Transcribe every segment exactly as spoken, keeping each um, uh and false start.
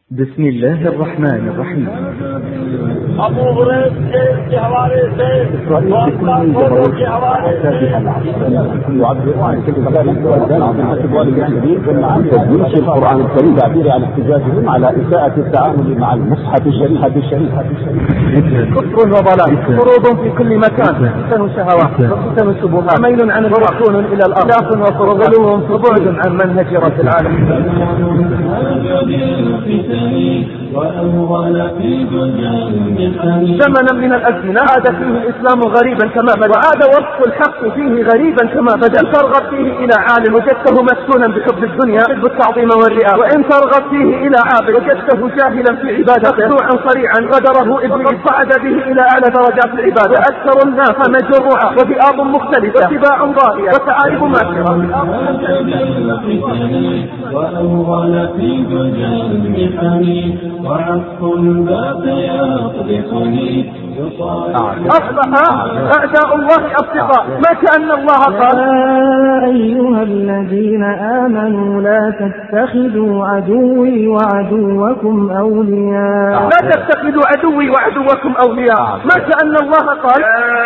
بسم الله الرحمن الرحيم. إسرائيل بكل جمهورية أساسها العسكرية يعبر عن كل قبائل عن حسب والد الكبير تدريس القرآن الكريم تعبير عن احتجاجهم على إساءة التعامل مع المصحف الشريف الشريف كفر وضلال فروض في كل مكان فتن شهوات وفتن شبهات ميل عن الرسول إلى الأرض خلاف وفروض وبعد عن منهج رب العالمين. زمنا من الأزمنة عاد فيه الإسلام غريبا كما بدأ وعاد وصف الحق فيه غريبا كما بدأ. إن ترغب فيه إلى عالم وجدته مسكونا بحب الدنيا حب التعظيم والرئاسة، وإن ترغب فيه إلى عابد وجدته جاهلا في عبادته مخدوعا صريعا غدره إبليس صعد به إلى أعلى درجات العبادة. وأكثر الناس مجروعة وذئاب مختلفة واتباع ضارية وتعارف ماكرة. وأول في جزء حميد وعصف الباقي يطبخني أصبح أعداء الله أصدقاء، ما كأن الله قال يا أيها الذين آمنوا لا تتخذوا عدوي وعدوكم أولياء لا تتخذوا عدوي وعدوكم أولياء، ما كأن الله قال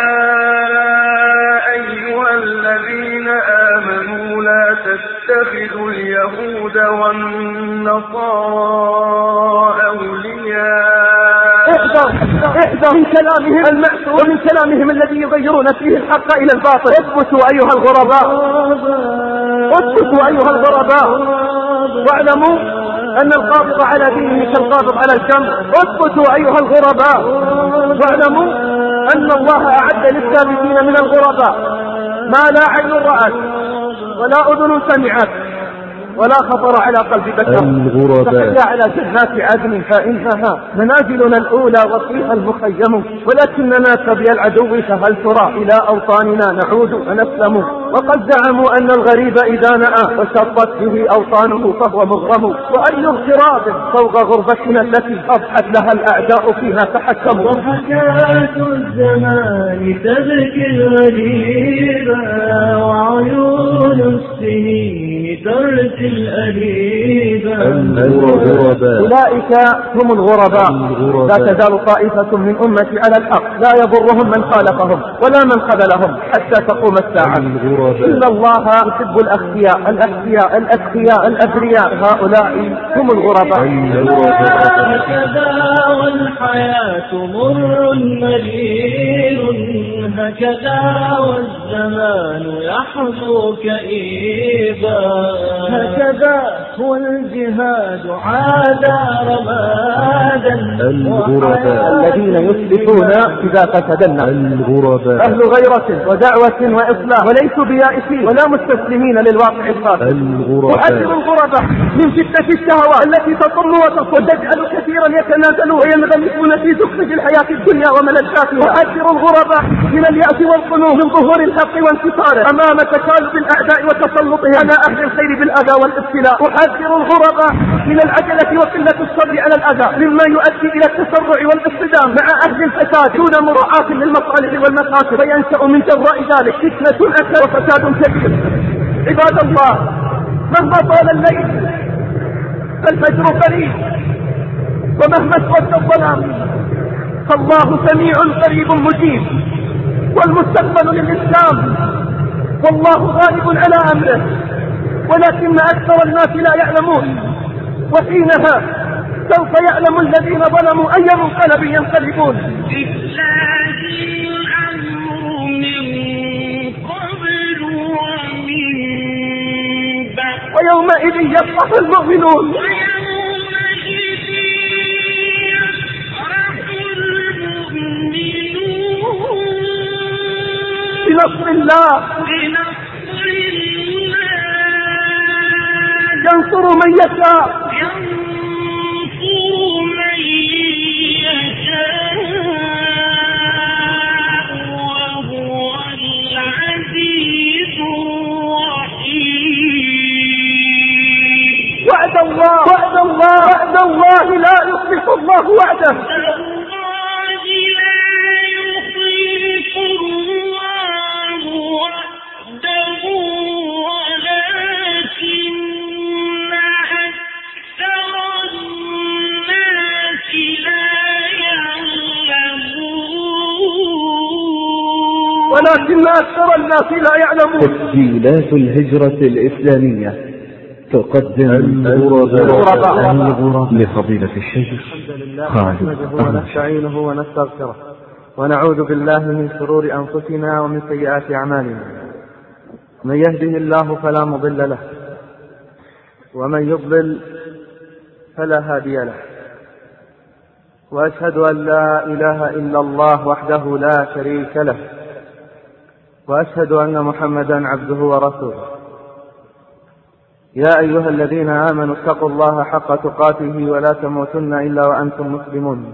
يا أيها الذين آمنوا لا تتخذوا اليهود والنصارى أولياء. احذر من كلامهم المأسور ومن كلامهم الذي يغيرون فيه الحق إلى الباطل. اثبتوا أيها الغرباء، اثبتوا أيها الغرباء، واعلموا أن القابض على دينه كالقابض على الجمر. اثبتوا أيها الغرباء، واعلموا أن الله أعد للثابتين من الغرباء ما لا عين رأت ولا أذن سمعت ولا خطر على قلب بشر. تحيا على جنات عدن فإنها منازلنا الأولى وفيها المخيم، ولكننا تبي العدو فهل ترى إلى أوطاننا نعود ونسلم. وقد زعموا أن الغريب إذا نأى وشطت به أوطانه فهو مغرم. وأي اغتراب فوق غربتنا التي أضحت لها الأعداء فيها تحكموا. وحكاة الزمان تبكي الغريب وعيون السنين ترسل الأليبا. أولئك هم الغرباء. لا تزال طائفة من أمتي على الحق لا يضرهم من خالفهم ولا من خذلهم حتى تقوم الساعة. إن الله يحب الأخفياء الأخفياء الأتقياء الأبرياء، هؤلاء هم الغرباء. هكذا والحياة مر مرير، هكذا والزمان يحظو كئيبا. هكذا هو الجهاد عاد رمادا. الغرباء الذين يصلحون إذا فسدنا، أهل غيرة ودعوة وإصلاح وليسوا بيائسين ولا مستسلمين للواقع القاسي. وحذر الغرباء من فتنة الشهوات التي تطم وتصل وتجعل كثيرا يتنازلون وينغمسون في زخرف الحياة الدنيا وملذاتها. وحذر الغرباء من اليأس والقنوط من ظهور الحق وانتصاره أمام تكالب الأعداء وتسلطهم على أهل الخير بالأذى والابتلاء. أحذر الغرباء من العجلة وقلة الصبر على الأذى مما يؤدي إلى التسرع والاصطدام مع أهل الفساد دون مراعاة للمصالح والمفاسد، فينشأ من جراء ذلك فتنة أكثر وفساد كبير. عباد الله، مهما طال الليل فالفجر قريب، ومهما اسود الظلام فالله سميع قريب مجيب، والمستقبل للإسلام والله غالب على أمره، ولكن أكثر الناس لا يعلمون. وحينها سوف يعلم الذين ظلموا أي منقلب ينقلبون. ويومئذ يفرح المؤمنون بنصر الله ينصر من يشاء وهو العزيز الرحيم. وعد الله وعد الله وعد الله لا يخلف الله وعده. ولكن أكثر ولكن أكثر الناس لا يعلمون. تسجيلات الهجرة الإسلامية تقدم الغرباء لفضيلة الشيخ خالد. ونستعينه ونستغفره ونعوذ بالله من شرور أنفسنا ومن سيئات أعمالنا. من يهده الله فلا مضل له ومن يضلل فلا هادي له. وأشهد أن لا إله إلا الله وحده لا شريك له وأشهد أن محمدا عبده ورسوله. يا أيها الذين آمنوا اتقوا الله حق تقاته ولا تموتن إلا وأنتم مسلمون.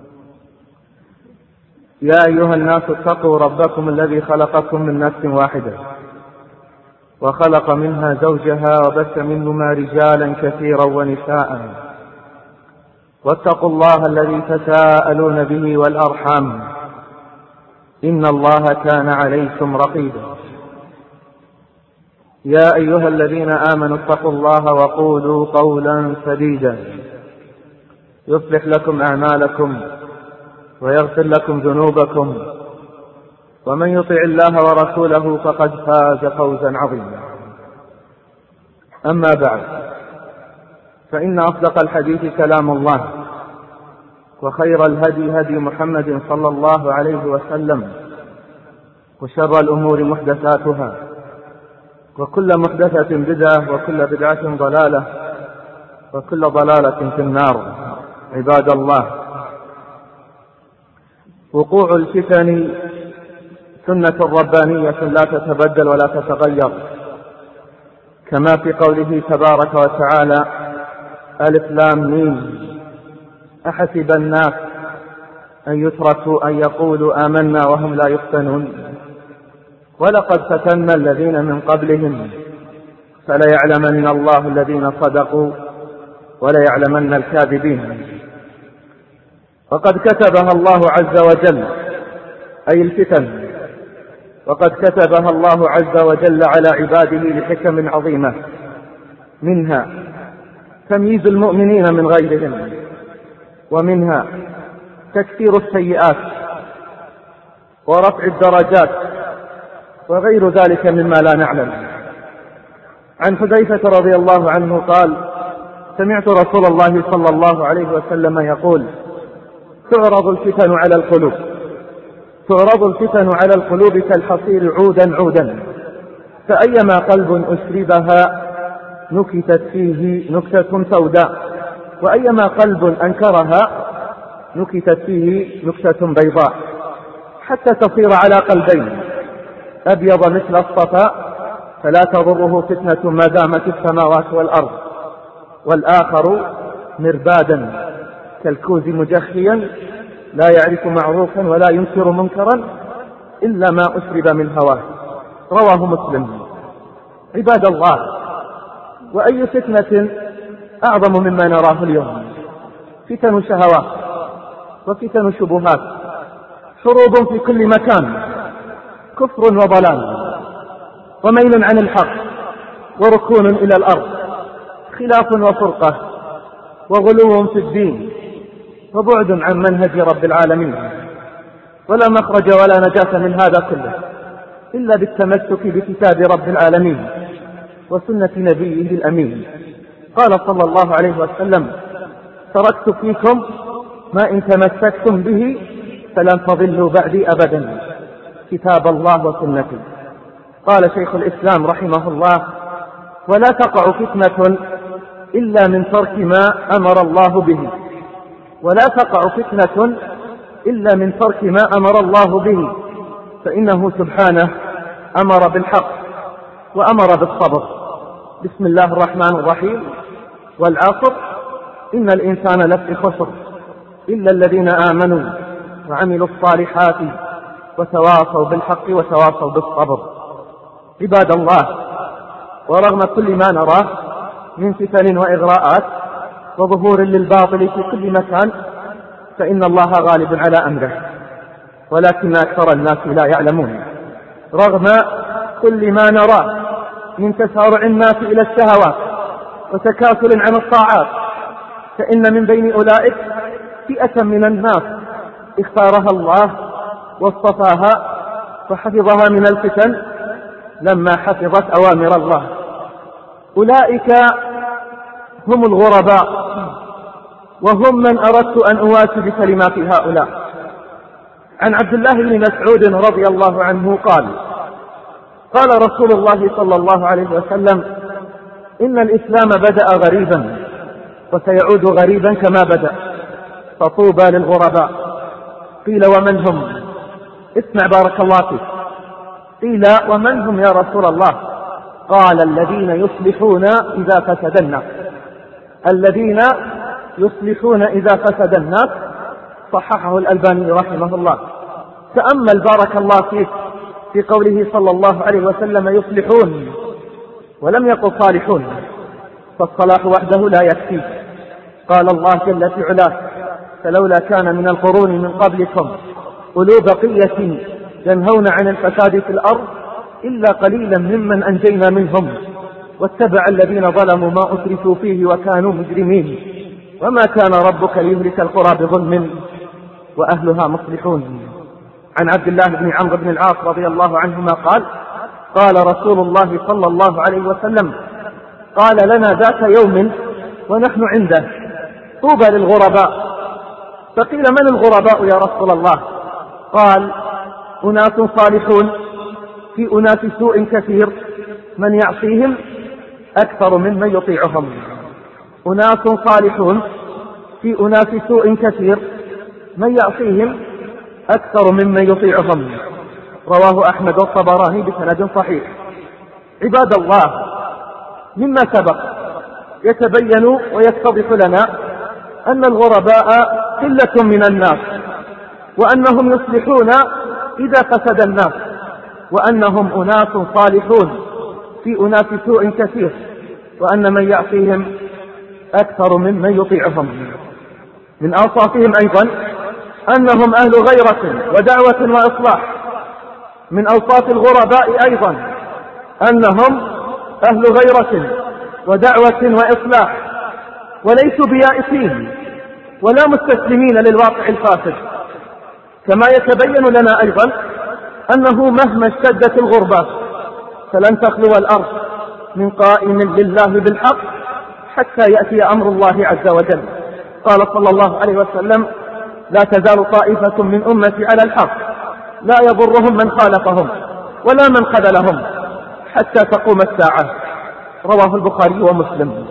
يا أيها الناس اتقوا ربكم الذي خلقكم من نفس واحدة وخلق منها زوجها وبث منهما رجالا كثيرا ونساء واتقوا الله الذي تساءلون به والأرحام إن الله كان عليكم رقيبا. يا أيها الذين آمنوا اتقوا الله وقولوا قولا سديدا يصلح لكم أعمالكم ويغفر لكم ذنوبكم ومن يطع الله ورسوله فقد فاز فوزا عظيما. أما بعد، فإن أصدق الحديث كلام الله وخير الهدي هدي محمد صلى الله عليه وسلم وشر الأمور محدثاتها وكل محدثة بدعة وكل بدعة ضلالة وكل ضلالة في النار. عباد الله، وقوع الفتن سنة ربانية لا تتبدل ولا تتغير، كما في قوله تبارك وتعالى: ألف لام ميم أحسب الناس أن يتركوا أن يقولوا آمنا وهم لا يفتنون ولقد فتنا الذين من قبلهم فليعلمن الله الذين صدقوا وليعلمن الكاذبين. وقد كتبها الله عز وجل، أي الفتن، وقد كتبها الله عز وجل على عباده لحكم عظيمة، منها تمييز المؤمنين من غيرهم، ومنها تكثير السيئات ورفع الدرجات وغير ذلك مما لا نعلم. عن حذيفة رضي الله عنه قال: سمعت رسول الله صلى الله عليه وسلم يقول: تعرض الفتن على القلوب تعرض الفتن على القلوب كالحصير عودا عودا، فأيما قلب أشربها نكتت فيه نكتة سوداء، وأيما قلب أنكرها نكتت فيه نكتة بيضاء، حتى تصير على قلبين: أبيض مثل الصفاء فلا تضره فتنة ما دامت السماوات والأرض، والآخر مربادا كالكوز مجخيا لا يعرف معروفا ولا ينكر منكرا إلا ما أشرب من هواه. رواه مسلم. عباد الله، وأي فتنة أعظم مما نراه اليوم؟ فتن شهوات وفتن شبهات، حروب في كل مكان، كفر وضلال وميل عن الحق وركون إلى الأرض، خلاف وفرقة وغلو في الدين وبعد عن منهج رب العالمين. ولا مخرج ولا نجاة من هذا كله إلا بالتمسك بكتاب رب العالمين وسنة نبيه الأمين. قال صلى الله عليه وسلم: تركت فيكم ما إن تمسكتم به فلن تضلوا بعدي أبدا، كتاب الله وسنتي. قال شيخ الإسلام رحمه الله: ولا تقع فتنة إلا من ترك ما أمر الله به ولا تقع فتنة إلا من ترك ما أمر الله به، فإنه سبحانه أمر بالحق وأمر بالصبر. بسم الله الرحمن الرحيم: والعصر إن الإنسان لفي خسر إلا الذين آمنوا وعملوا الصالحات وتواصوا بالحق وتواصوا بالصبر. عباد الله، ورغم كل ما نراه من فتن وإغراءات وظهور للباطل في كل مكان، فإن الله غالب على أمره، ولكن أكثر الناس لا يعلمون. رغم كل ما نراه من تسارع الناس إلى الشهوات وتكاسل عن الطاعات، فإن من بين أولئك فئة من الناس اختارها الله واصطفاها فحفظها من الفتن لما حفظت أوامر الله. أولئك هم الغرباء، وهم من أردت أن أواسي بكلمات هؤلاء. عن عبد الله بن مسعود رضي الله عنه قال: قال رسول الله صلى الله عليه وسلم: إن الإسلام بدأ غريبا وسيعود غريبا كما بدأ، فطوبى للغرباء. قيل: ومن هم؟ اسمع بارك الله فيك. قيل: ومن هم يا رسول الله؟ قال: الذين يصلحون إذا فسد الناس. الذين يصلحون إذا فسد الناس، صححه الألباني رحمه الله. تأمل بارك الله فيك في قوله صلى الله عليه وسلم: يصلحون، ولم يقل صالحون، فالصلاح وحده لا يكفي. قال الله جل في علاه: فلولا كان من القرون من قبلكم أولو بقية ينهون عن الفساد في الأرض إلا قليلا ممن أنجينا منهم واتبع الذين ظلموا ما أترفوا فيه وكانوا مجرمين وما كان ربك ليهلك القرى بظلم وأهلها مصلحون. عن عبد الله بن عمرو بن العاص رضي الله عنهما قال: قال رسول الله صلى الله عليه وسلم: قال لنا ذات يوم ونحن عنده: طوبى للغرباء. فقيل: من الغرباء يا رسول الله؟ قال: أناس صالحون في أناس سوء كثير، من يعصيهم أكثر ممن يطيعهم. أناس صالحون في أناس سوء كثير، من يعصيهم أكثر ممن يطيعهم. رواه أحمد والطبراني بسند صحيح. عباد الله، مما سبق يتبين ويتضح لنا أن الغرباء قلة من الناس، وأنهم يصلحون إذا فسد الناس، وأنهم أناس صالحون في أناس سوء كثير، وأن من يعصيهم أكثر ممن يطيعهم. من أوصافهم أيضا أنهم أهل غيرة ودعوة وإصلاح. من أوصاف الغرباء أيضا أنهم أهل غيرة ودعوة وإصلاح، وليسوا بيائسين ولا مستسلمين للواقع الفاسد. كما يتبين لنا أيضا أنه مهما اشتدت الغربة فلن تخلو الأرض من قائم لله بالحق حتى يأتي أمر الله عز وجل. قال صلى الله عليه وسلم: لا تزال طائفة من أمتي على الحق لا يضرهم من خالفهم ولا من خذلهم حتى تقوم الساعة. رواه البخاري ومسلم.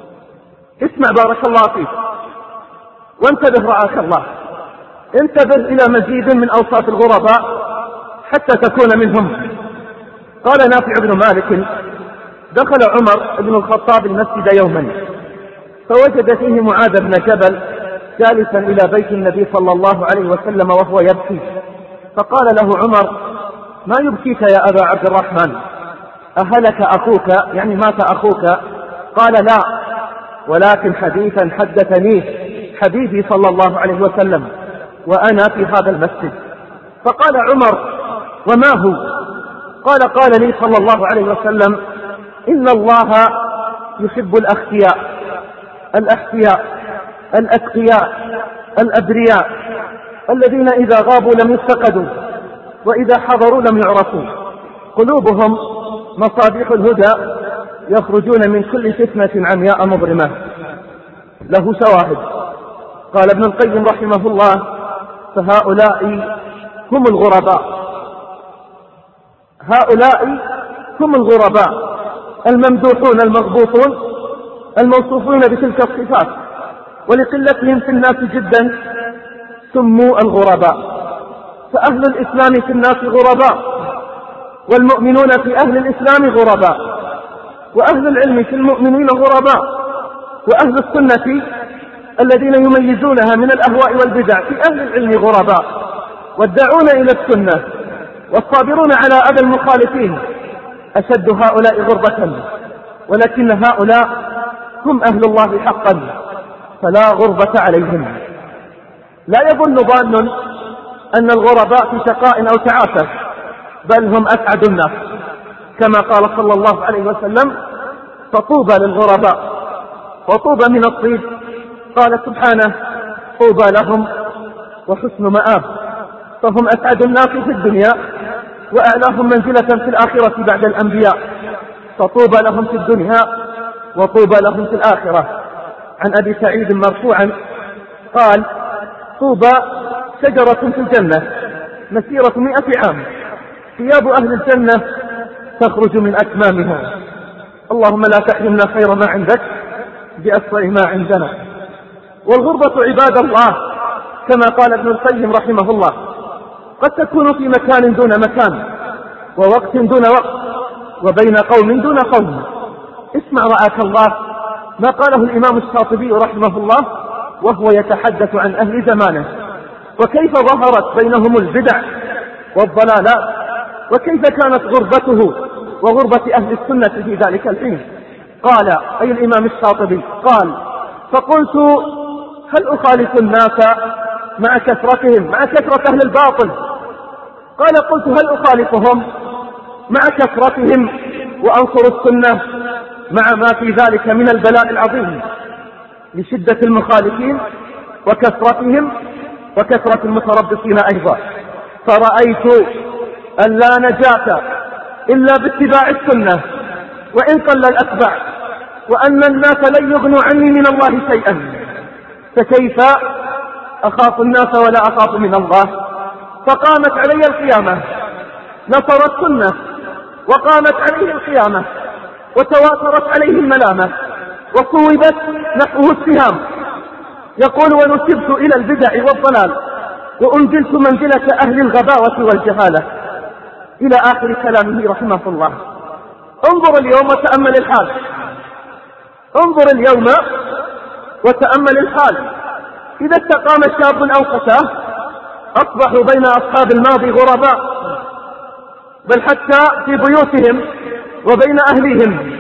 اسمع بارك الله فيك وانتبه رعاك الله، انتبه إلى مزيد من أوصاف الغرباء حتى تكون منهم. قال نافع بن مالك: دخل عمر بن الخطاب المسجد يوما فوجد فيه معاذ بن جبل جالسا إلى بيت النبي صلى الله عليه وسلم وهو يبكي، فقال له عمر: ما يبكيك يا أبا عبد الرحمن؟ أهلك أخوك؟ يعني مات أخوك؟ قال: لا، ولكن حديثا حدثنيه حبيبي صلى الله عليه وسلم وأنا في هذا المسجد. فقال عمر: وما هو؟ قال: قال لي صلى الله عليه وسلم: إن الله يحب الأخفياء الأحفياء الأتقياء الأبرياء الذين إذا غابوا لم يفتقدوا وإذا حضروا لم يعرفوا، قلوبهم مصابيح الهدى يخرجون من كل فتنة عمياء مظلمة. له شواهد. قال ابن القيم رحمه الله: فهؤلاء هم الغرباء. هؤلاء هم الغرباء الممدوحون المغبوطون الموصوفون بتلك الصفات، ولقلتهم في الناس جدا سموا الغرباء. فأهل الإسلام في الناس غرباء، والمؤمنون في أهل الإسلام غرباء، وأهل العلم في المؤمنين غرباء، وأهل السنة الذين يميزونها من الأهواء والبدع في أهل العلم غرباء، والداعون إلى السنة والصابرون على أذى المخالفين أشد هؤلاء غربة، ولكن هؤلاء هم أهل الله حقا فلا غربة عليهم. لا يظن ظان أن الغرباء في شقاء أو تعافى، بل هم أسعد الناس، كما قال صلى الله عليه وسلم: فطوبى للغرباء وطوبى من الطيب. قال سبحانه: طوبى لهم وحسن مآب. فهم أسعد الناس في الدنيا وأعلاهم منزلة في الآخرة بعد الأنبياء، فطوبى لهم في الدنيا وطوبى لهم في الآخرة. عن أبي سعيد مرفوعا قال: طوبى شجرة في الجنة مسيرة مئة عام، ثياب أهل الجنة تخرج من أكمامها. اللهم لا تحرمنا خير ما عندك بأسوأ ما عندنا. والغربة عباد الله كما قال ابن القيم رحمه الله قد تكون في مكان دون مكان، ووقت دون وقت، وبين قوم دون قوم. اسمع رعاك الله ما قاله الإمام الشاطبي رحمه الله وهو يتحدث عن أهل زمانه، وكيف ظهرت بينهم البدع والضلالات، وكيف كانت غربته وغربة أهل السنة في ذلك الحين. قال أي الإمام الشاطبي قال: فقلت هل أخالف الناس مع كثرتهم مع كثرة أهل الباطل؟ قال: قلت هل أخالفهم مع كثرتهم وأنصر السنة مع ما في ذلك من البلاء العظيم لشدة المخالفين وكثرتهم وكثرة المتربصين أيضا؟ فرأيت أن لا نجاة إلا باتباع السنة وإن قل الأتباع، وأن الناس لن يغنوا عني من الله شيئا، فكيف أخاف الناس ولا أخاف من الله؟ فقامت علي القيامة، نصر السنة وقامت عليه القيامة، وتواترت عليه الملامة، وصوبت نحوه السهام. يقول: ونسبت إلى البدع والضلال وأنزلت منزلة أهل الغباوة والجهالة، إلى آخر كلامه رحمه الله. انظر اليوم وتأمل الحال، انظر اليوم وتأمل الحال. إذا استقام شاب أو فتاة أصبحوا بين أصحاب الماضي غرباء، بل حتى في بيوتهم وبين أهلهم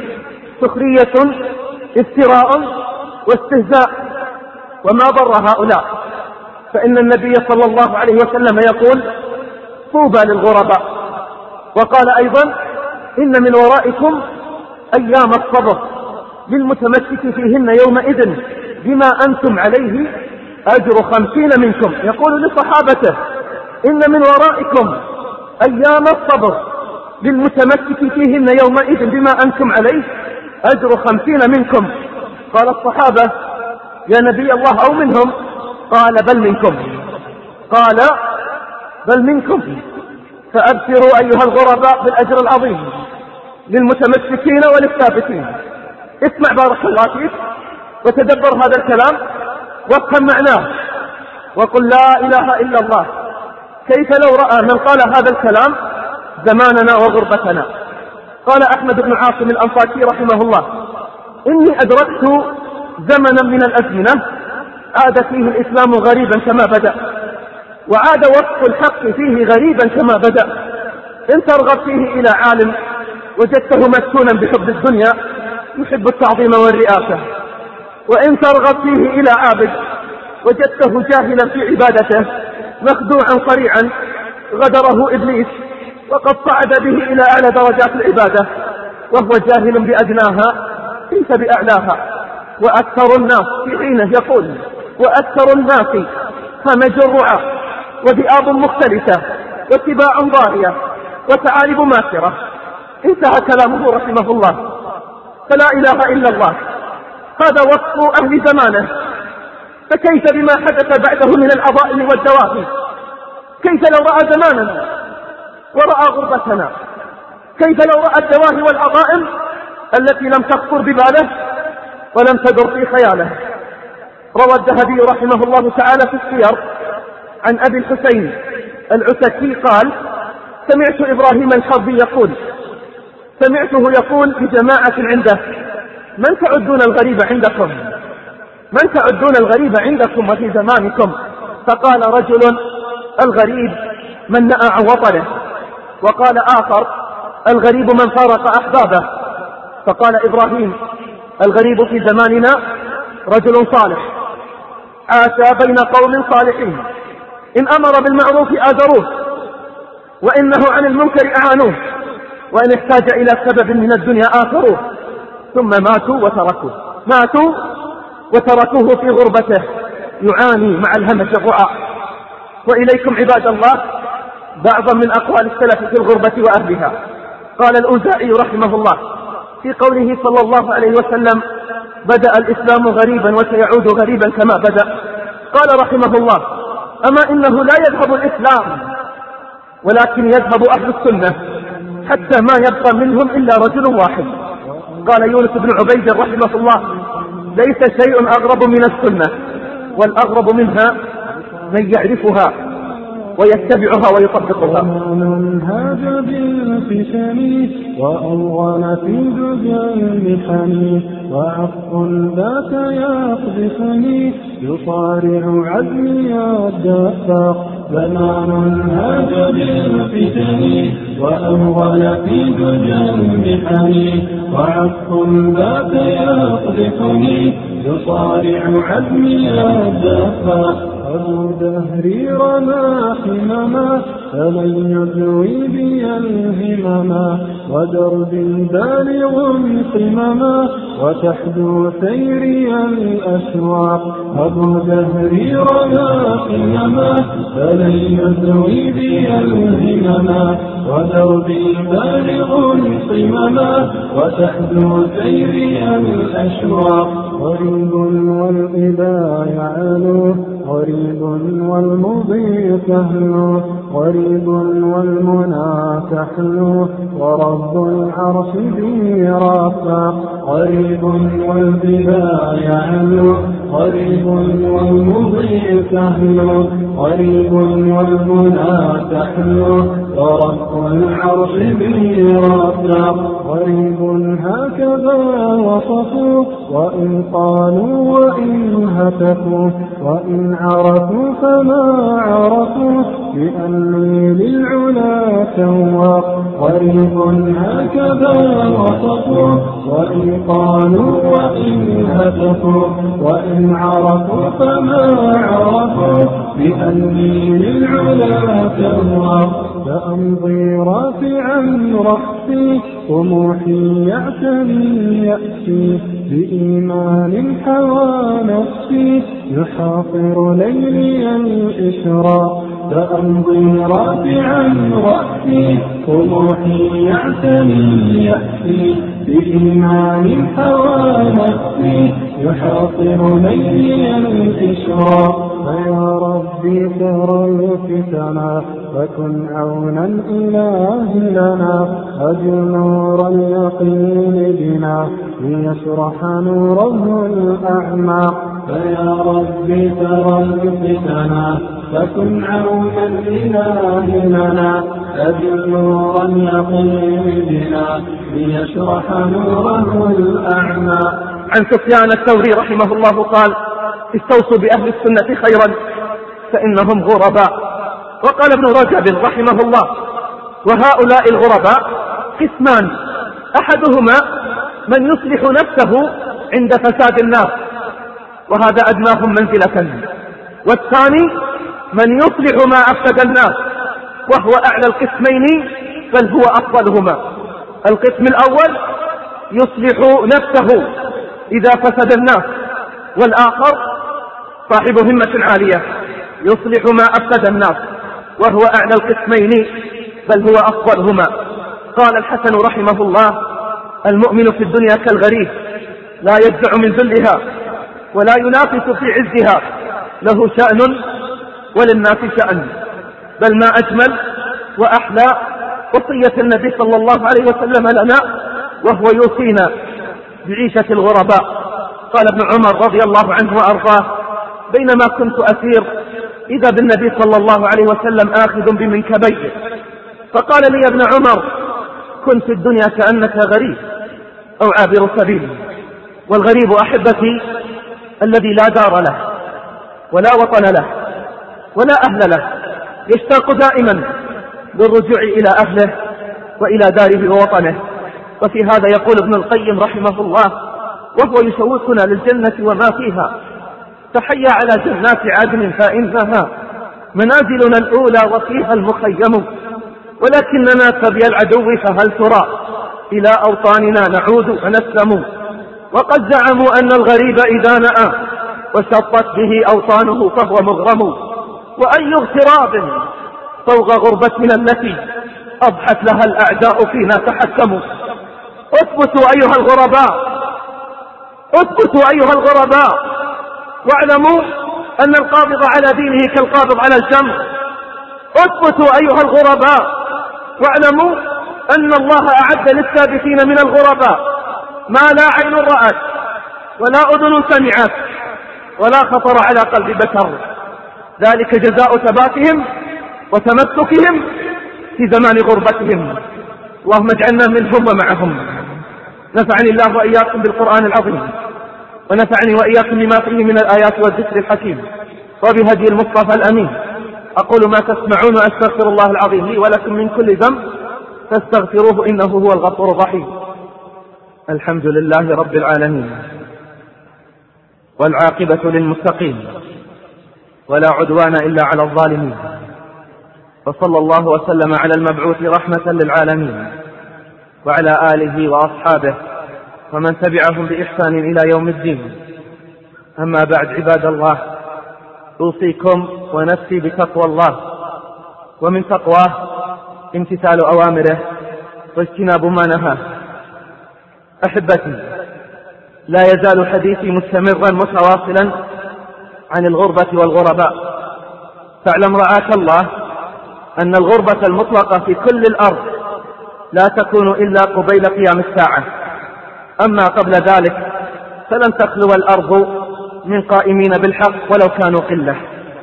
سخرية افتراء واستهزاء، وما ضر هؤلاء، فإن النبي صلى الله عليه وسلم يقول: طوبى للغرباء. وقال أيضا: إن من ورائكم أيام الصبر للمتمسك فيهن يومئذ بما أنتم عليه أجر خمسين منكم. يقول لصحابته: إن من ورائكم أيام الصبر للمتمسك فيهن يومئذ بما أنتم عليه أجر خمسين منكم. قال الصحابة: يا نبي الله أو منهم؟ قال: بل منكم. قال: بل منكم. فأبشروا أيها الغرباء بالأجر العظيم للمتمسكين وللثابتين. اسمع بارك الله فيك وتدبر هذا الكلام وافهم معناه وقل لا إله إلا الله. كيف لو رأى من قال هذا الكلام زماننا وغربتنا؟ قال أحمد بن عاصم الأنصاري رحمه الله: إني أدركت زمنا من الأزمنة عاد فيه الإسلام غريبا كما بدأ، وعاد وصف الحق فيه غريبا كما بدأ. إن ترغب فيه إلى عالم وجدته مسكونا بحب الدنيا يحب التعظيم والرئاسة، وإن ترغب فيه إلى عابد وجدته جاهلا في عبادته مخدوعا صريعا غدره إبليس وقد صعد به إلى أعلى درجات العبادة وهو جاهل بأدناها ليس بأعلاها. وأكثر الناس في حينه يقول: وأكثر الناس همج الرعى وذئاب مختلفة واتباع ضارية وثعالب ماكرة. انتهى كلامه رحمه الله. فلا إله إلا الله هذا وصف أهل زمانه، فكيف بما حدث بعده من العظائم والدواهي؟ كيف لو رأى زماننا ورأى غربتنا؟ كيف لو رأى الدواهي والعظائم التي لم تخطر بباله ولم تدر في خياله؟ روى الذهبي رحمه الله تعالى في السير عن أبي الحسين العتكي قال: سمعت إبراهيم الحربي يقول سمعته يقول لجماعة عنده: من تعدون الغريب عندكم؟ من تعدون الغريب عندكم وفي زمانكم؟ فقال رجل: الغريب من نأى عن وطنه. وقال آخر: الغريب من فارق أحبابه. فقال إبراهيم: الغريب في زماننا رجل صالح عاش بين قوم صالحين، إن أمر بالمعروف آزروه، وإن نهوا عن المنكر أعانوه، وإن احتاج إلى سبب من الدنيا آخروه، ثم ماتوا وتركوه ماتوا وتركوه في غربته يعاني مع الهمج الرعى. وإليكم عباد الله بعضا من أقوال السلف في الغربة وأهلها. قال الأوزاعي رحمه الله في قوله صلى الله عليه وسلم: بدأ الإسلام غريبا وسيعود غريبا كما بدأ. قال رحمه الله: أما إنه لا يذهب الإسلام ولكن يذهب أهل السنة حتى ما يبقى منهم إلا رجل واحد. قال يونس بن عبيد رحمه الله: ليس شيء أغرب من السنة، والأغرب منها من يعرفها ويتبعها ويطبقها. من هاج بالفتن وأوغل في دجى المحن وعفو ذاك يقذفني يصارع عزمي الدفاق. زمان هاج بالفتن وأوغل في دجى المحن وعفو ذاك يقذفني يصارع عزمي الدفاق. أبو دهري رمى حمما فلن يدوي بي الهمما ودرب بالغ قمما وتحدو سيري الأشواق. أبو دهري رمى حمما فلن يدوي بي الهمما ودرب بالغ قمما وتحدو سيري الأشواق. غريب والإذا يعلو غريب والمضي سهل غريب والمنى تحلو ورب العرش بي رافق. غريب والبدا يعلو غريب والمضي سهل غريب والمنى تحلو ورب العرش بي رافق. غريب هكذا وصفوا وإن قالوا وإن هتفوا وإن عرفوا فما عرفوا بأني للعلا سواق. غريب هكذا وصفوا وإن قالوا وإن هتفوا وإن عرفوا فما عرفوا بأني للعلا سواق. فأمضي رافعا رأسي طموحي يعتني يأتي بإيمان حوى نفسي يحاصر ليلي الإشراق. فأمضي رافعا رأسي طموحي يعتني يأتي بإيمان حوى نفسي يحاصر ليلي الإشراق. فيا ربي ترى الفتنا فكن عونا إله لنا أجل نور اليقين بنا ليشرح نوره الأعماق. فيا ربي ترى الفتنا فكن عونا إله لنا أجل نور اليقين بنا ليشرح نوره الأعماق. عن سفيان الثوري رحمه الله قال: استوصوا بأهل السنة خيرا فإنهم غرباء. وقال ابن رجب رحمه الله: وهؤلاء الغرباء قسمان، أحدهما من يصلح نفسه عند فساد الناس وهذا أدناهم منزلة، والثاني من يصلح ما أفسد الناس وهو أعلى القسمين بل هو أفضلهما. القسم الأول يصلح نفسه إذا فسد الناس، والآخر صاحب همة عالية يصلح ما أفسد الناس وهو أعلى القسمين بل هو أفضلهما. قال الحسن رحمه الله: المؤمن في الدنيا كالغريب لا يجزع من ذلها ولا ينافس في عزها، له شأن وللناس شأن. بل ما أجمل وأحلى وصية النبي صلى الله عليه وسلم لنا وهو يوصينا بعيشة الغرباء. قال ابن عمر رضي الله عنه وأرضاه: بينما كنت أسير إذا بالنبي صلى الله عليه وسلم آخذ بمنكبيه فقال لي: يا ابن عمر، كن في الدنيا كأنك غريب أو عابر سبيل. والغريب أحبتي الذي لا دار له ولا وطن له ولا أهل له، يشتاق دائما بالرجوع إلى أهله وإلى داره ووطنه. وفي هذا يقول ابن القيم رحمه الله وهو يشوقنا للجنة وما فيها: تحيا على جنات عدن فإنها منازلنا الأولى وفيها المخيم، ولكننا سبي العدو فهل ترى إلى أوطاننا نعود ونسلم. وقد زعموا أن الغريب إذا نأى وشطت به أوطانه فهو مغرم، وأي اغتراب فوق غربتنا التي أضحت لها الأعداء فينا تحكموا. اثبتوا أيها الغرباء، اثبتوا أيها الغرباء، واعلموا أن القابض على دينه كالقابض على الجمر. اثبتوا أيها الغرباء، واعلموا أن الله أعد للثابتين من الغرباء ما لا عين رأت ولا أذن سمعت ولا خطر على قلب بشر، ذلك جزاء ثباتهم وتمسكهم في زمان غربتهم. اللهم اجعلنا منهم ومعهم. نفعني الله وإياكم بالقرآن العظيم، ونفعني وإياكم بما فيه من الآيات والذكر الحكيم، وبهدي المصطفى الأمين. أقول ما تسمعون وأستغفر الله العظيم لي ولكم من كل ذنب فاستغفروه إنه هو الغفور الرحيم. الحمد لله رب العالمين، والعاقبة للمتقين، ولا عدوان إلا على الظالمين، وصلى الله وسلم على المبعوث رحمة للعالمين وعلى آله وأصحابه ومن تبعهم بإحسان إلى يوم الدين. أما بعد، عباد الله، أوصيكم ونفسي بتقوى الله، ومن تقواه امتثال أوامره واجتناب ما نهاه. أحبتي، لا يزال حديثي مستمرا متواصلا عن الغربة والغرباء. فاعلم رعاك الله أن الغربة المطلقة في كل الأرض لا تكون إلا قبيل قيام الساعة، أما قبل ذلك فلن تخلو الأرض من قائمين بالحق ولو كانوا قلة.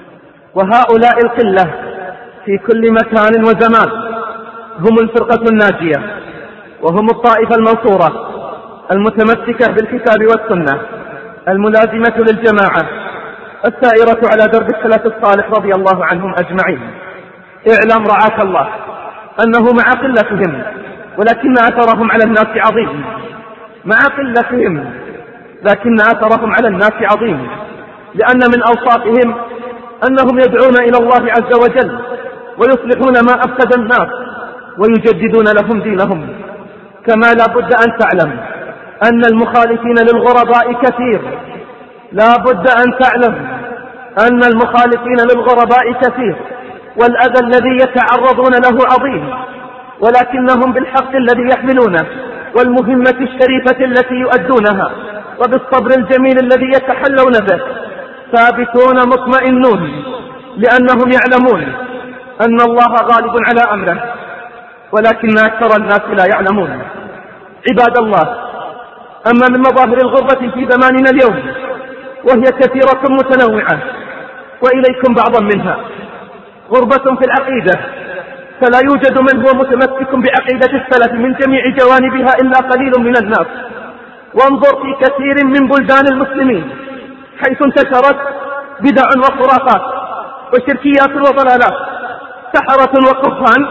وهؤلاء القلة في كل مكان وزمان هم الفرقة الناجية، وهم الطائفة المنصورة المتمسكة بالكتاب والسنة الملازمة للجماعة السائرة على درب السلف الصالح رضي الله عنهم أجمعين. اعلم رعاك الله أنه مع قلتهم ولكن أثرهم على الناس عظيم، مع قلتهم لكن أثرهم على الناس عظيم، لأن من أوصافهم أنهم يدعون إلى الله عز وجل ويصلحون ما أفسد الناس ويجددون لهم دينهم. كما لا بد أن تعلم أن المخالفين للغرباء كثير، لا بد أن تعلم أن المخالفين للغرباء كثير، والأذى الذي يتعرضون له عظيم، ولكنهم بالحق الذي يحملونه والمهمة الشريفة التي يؤدونها وبالصبر الجميل الذي يتحلون به ثابتون مطمئنون، لأنهم يعلمون أن الله غالب على أمره، ولكن أكثر الناس لا يعلمون. عباد الله، أما من مظاهر الغربة في زماننا اليوم وهي كثيرة متنوعة، وإليكم بعضا منها. غربة في العقيدة، فلا يوجد من هو متمسك بعقيدة السلف من جميع جوانبها إلا قليل من الناس. وانظر في كثير من بلدان المسلمين حيث انتشرت بدع وخرافات وشركيات وضلالات، سحرة وكهان،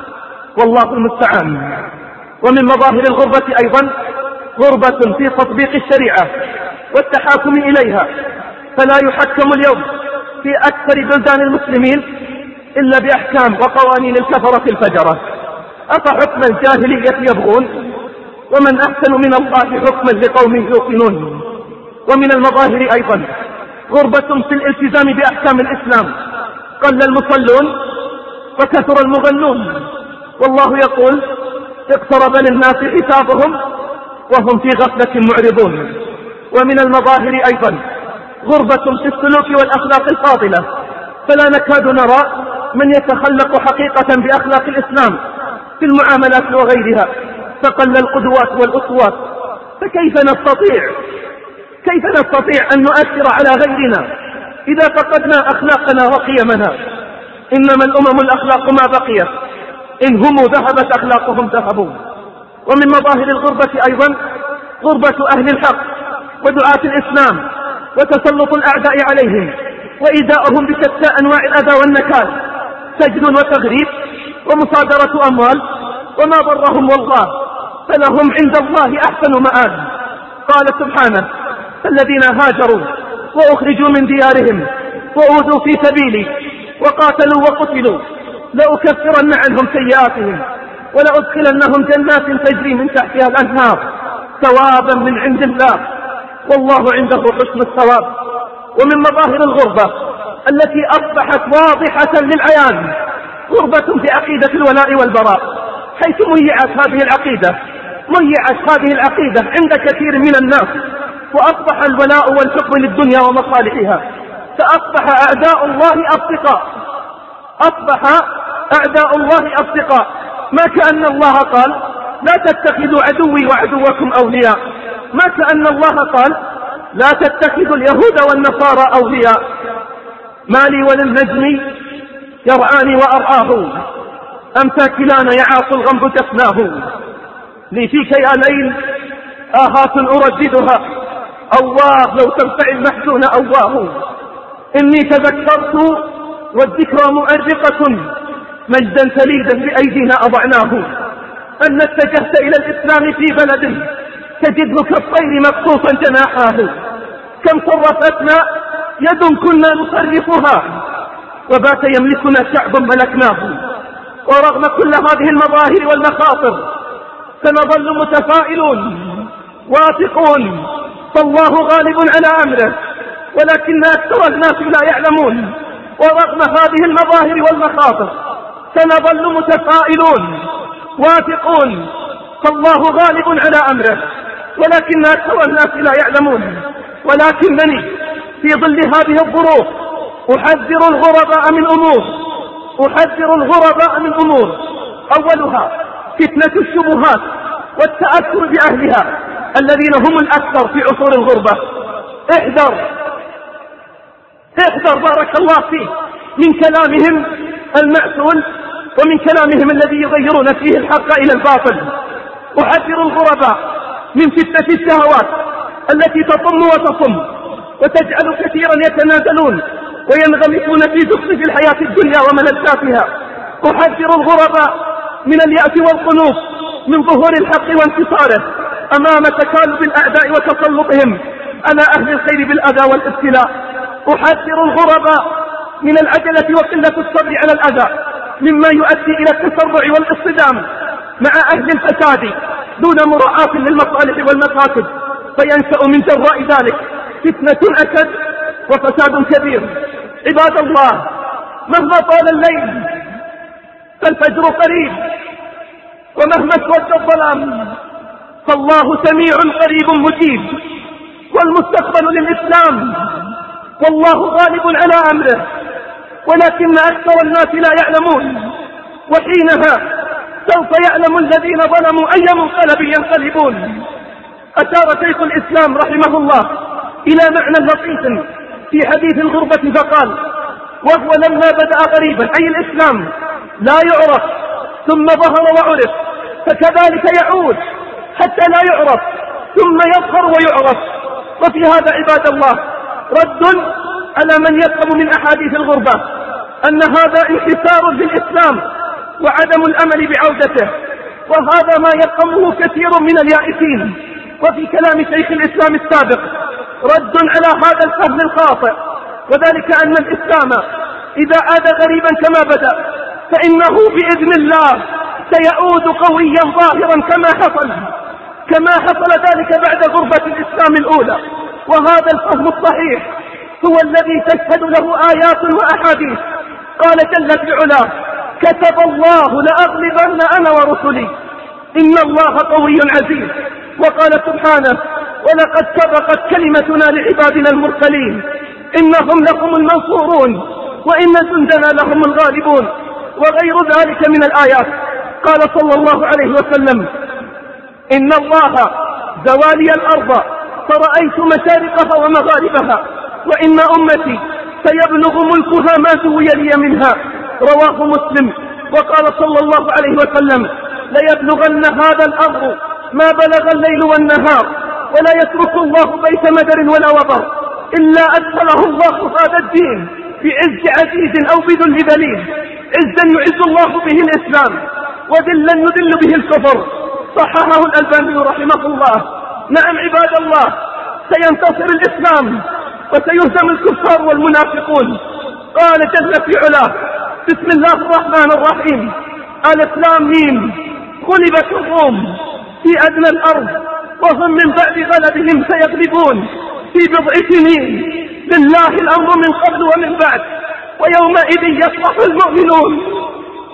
والله المستعان. ومن مظاهر الغربة أيضا غربة في تطبيق الشريعة والتحاكم إليها، فلا يحكم اليوم في أكثر بلدان المسلمين إلا بأحكام وقوانين الكفرة الفجرة. أفحكم الجاهلية يبغون ومن أحسن من الله حكما لقوم يوقنون. ومن المظاهر أيضا غربة في الالتزام بأحكام الإسلام، قل المصلون وكثر المغنون، والله يقول اقترب للناس حسابهم وهم في غفلة معرضون. ومن المظاهر أيضا غربة في السلوك والأخلاق الفاضلة، فلا نكاد نرى من يتخلق حقيقة بأخلاق الإسلام في المعاملات وغيرها، فقل القدوات والأسوات. فكيف نستطيع كيف نستطيع أن نؤثر على غيرنا إذا فقدنا أخلاقنا وقيمنا؟ إنما الأمم الأخلاق ما بقيت، إن هم ذهبت أخلاقهم ذهبوا. ومن مظاهر الغربة أيضا غربة أهل الحق ودعاة الإسلام وتسلط الأعداء عليهم وإيذاؤهم بشتى أنواع الأذى والنكال، سجن وتغريب ومصادرة أموال، وما ضرهم والله فلهم عند الله أحسن مآل. قال سبحانه: الذين هاجروا وأخرجوا من ديارهم وأوذوا في سبيلي وقاتلوا وقتلوا لأكفرن عنهم سيئاتهم ولأدخلنهم جنات تجري من تحتها الأنهار ثوابا من عند الله والله عنده حسن الثواب. ومن مظاهر الغربة التي أصبحت واضحة للعيان غربة في عقيدة الولاء والبراء، حيث ميعت هذه العقيدة ميعت هذه العقيدة عند كثير من الناس، وأصبح الولاء والحب للدنيا ومصالحها، فأصبح أعداء الله أصدقاء أصبح أعداء الله أصدقاء ما كأن الله قال لا تتخذوا عدوي وعدوكم أولياء، ما كأن الله قال لا تتخذوا اليهود والنصارى أولياء. ما لي وللنجم يرعاني وأرآه، أمسى كلانا يعاق الغمب جفناه. لي فيك يا ليل آهات أرددها، أواه لو تنفع المحزون أواه. إني تذكرت والذكرى مؤرقة، مجدا سليدا بأيدينا أضعناه. أن اتجهت إلى الإسلام في بلد تجده كالطير مبسوطا جناحاه. كم صرفتنا يد كنا نصرفها، وبات يملكنا شعب ملكناه. ورغم كل هذه المظاهر والمخاطر سنظل متفائلون واثقون، فالله غالب على أمره، ولكن أكثر الناس لا يعلمون. ورغم هذه المظاهر والمخاطر سنظل متفائلون واثقون، فالله غالب على أمره، ولكن أكثر الناس لا يعلمون. ولكنني في ظل هذه الظروف أحذر الغرباء من أمور أحذر الغرباء من أمور أولها فتنة الشبهات والتأثر بأهلها الذين هم الأكثر في عصور الغربة. احذر احذر بارك الله فيك من كلامهم المعسول ومن كلامهم الذي يغيرون فيه الحق إلى الباطل. أحذر الغرباء من فتنة الشهوات التي تطم وتصم وتجعل كثيرا يتنازلون وينغمسون في زخرف الحياة الدنيا وملذاتها. أحذر الغرباء من اليأس والقنوط من ظهور الحق وانتصاره أمام تكالب الأعداء وتسلطهم على أهل الخير بالأذى والابتلاء. أحذر الغرباء من العجلة وقلة الصبر على الأذى مما يؤدي إلى التسرع والاصطدام مع أهل الفساد دون مراعاة للمصالح والمفاسد، فينشأ من جراء ذلك فتنة أشد وفساد كبير. عباد الله، مهما طال الليل فالفجر قريب، ومهما اسود الظلام فالله سميع قريب مجيب، والمستقبل للإسلام، والله غالب على أمره، ولكن أكثر الناس لا يعلمون. وحينها سوف يعلم الذين ظلموا أي منقلب ينقلبون. أشار شيخ الإسلام رحمه الله إلى معنى لطيف في حديث الغربة فقال: وهو لما بدأ غريبا أي الإسلام لا يعرف ثم ظهر وعرف، فكذلك يعود حتى لا يعرف ثم يظهر ويعرف. وفي هذا عباد الله رد على من يفهم من أحاديث الغربة أن هذا انكسار للإسلام وعدم الأمل بعودته، وهذا ما يفهمه كثير من اليائسين. وفي كلام شيخ الإسلام السابق رد على هذا الفهم الخاطئ، وذلك أن الإسلام إذا عاد غريبا كما بدأ فإنه بإذن الله سيعود قويا ظاهرا كما حصل كما حصل ذلك بعد غربة الإسلام الأولى. وهذا الفهم الصحيح هو الذي تشهد له آيات وأحاديث. قال جل في علاه: كتب الله لأغلبن أنا ورسلي إن الله قوي عزيز. وقال سبحانه: ولقد سبقت كلمتنا لعبادنا المرسلين إنهم لهم المنصورون وإن جندنا لهم الغالبون، وغير ذلك من الآيات. قال صلى الله عليه وسلم: إن الله زوالي الأرض فرأيت مشارقها ومغاربها، وإن أمتي سيبلغ ملكها ما زوي لي منها. رواه مسلم. وقال صلى الله عليه وسلم: ليبلغن هذا الأمر ما بلغ الليل والنهار، ولا يترك الله بيت مدر ولا وبر إلا أدخله الله هذا الدين بعز عزيز أو بذل ذليل، عزا يعز الله به الإسلام وذلا يذل به الكفر. صححه الألباني رحمه الله. نعم عباد الله، سينتصر الإسلام وسيهزم الكفار والمنافقون. قال جل في علاه: بسم الله الرحمن الرحيم، الإسلام ميم، غلبت الروم في أدنى الأرض وهم من بعد غلبهم سيغلبون في بضع سنين، لله الأمر من قبل ومن بعد، ويومئذ يفرح المؤمنون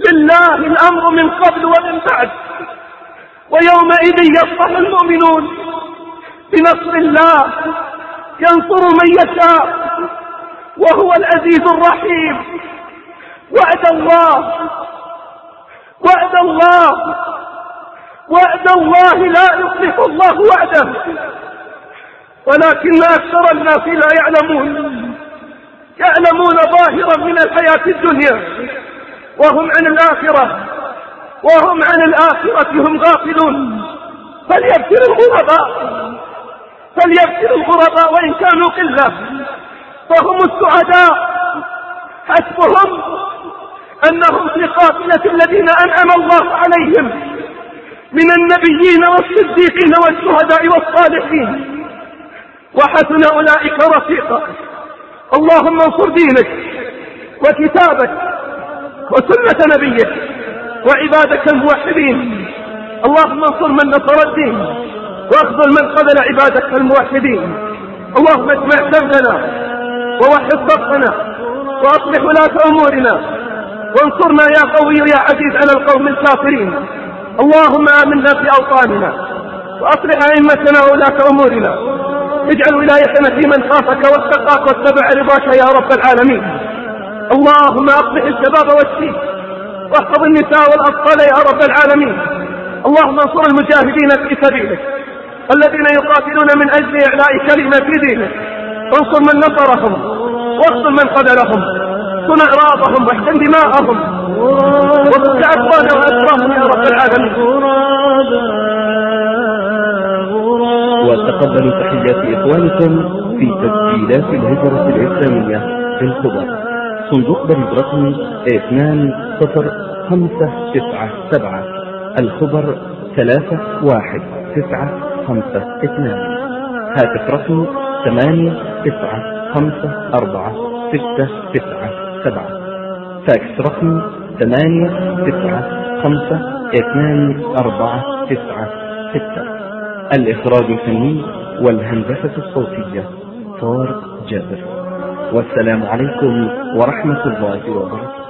لله الأمر من قبل ومن بعد، ويومئذ يفرح المؤمنون بنصر الله ينصر من يشاء وهو العزيز الرحيم. وعد الله وعد الله وعد الله لا يخلف الله وعده، ولكن أكثر الناس لا يعلمون يعلمون ظاهرا من الحياة الدنيا وهم عن الآخرة وهم عن الآخرة هم غافلون. فليبشر الغرباء فليبشر الغرباء وإن كانوا قلة فهم السعداء، حسبهم أنهم في قافلة الذين أنعم الله عليهم من النبيين والصديقين والشهداء والصالحين، وحسن أولئك رفيقا. اللهم انصر دينك وكتابك وسنة نبيك وعبادك الموحدين. اللهم انصر من نصر الدين واخذل من خذل عبادك الموحدين. اللهم اجمع شملنا ووحد صفنا وأصلح ولاة أمورنا، وانصرنا يا قوي يا عزيز على القوم الكافرين. اللهم آمنا في أوطاننا وأصلح أئمتنا وولاة أمورنا، اجعل ولايتنا في من خافك واتقاك واتبع رضاك يا رب العالمين. اللهم أصلح الشباب والشيب واحفظ النساء والأطفال يا رب العالمين. اللهم انصر المجاهدين في سبيلك الذين يقاتلون من أجل إعلاء كلمة دينك، انصر من نصرهم واقتل من خذلهم، صن أعراضهم واحسن دماءهم وفك أبطال وأسرهم يا رب العالمين. وتقبلوا تحيات إخوانكم في تسجيلات الهجرة الإسلامية في الخبر، صندوق بريد رقم اثنان صفر خمسة تسعة سبعة، الخبر ثلاثة واحد تسعة خمسة اثنان، هاتف رقم ثمانية تسعة خمسة أربعة ستة تسعة سبعة، فاكس رقم ثمانية تسعة خمسة اثنان أربعة تسعة ستة. الإخراج الفني والهندسة الصوتية طارق جابر. والسلام عليكم ورحمة الله وبركاته.